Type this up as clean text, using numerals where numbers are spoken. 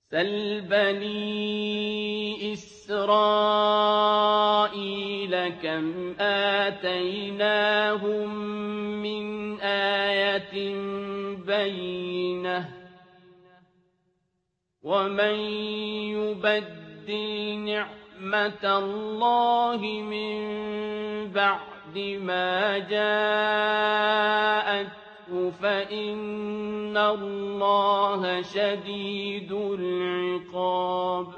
سَلْ بَنِي إِسْرَائِيلَ كَمْ آتَيْنَاهُم مِّنْ آيَةٍ بَيِّنَةٍ ۗ وَمَن يُبَدِّلْ نِعْمَةَ اللَّهِ مِن بَعْدِ مَا جَاءَتْهُ فَإِنَّ اللَّهَ شَدِيدُ الْعِقَابِ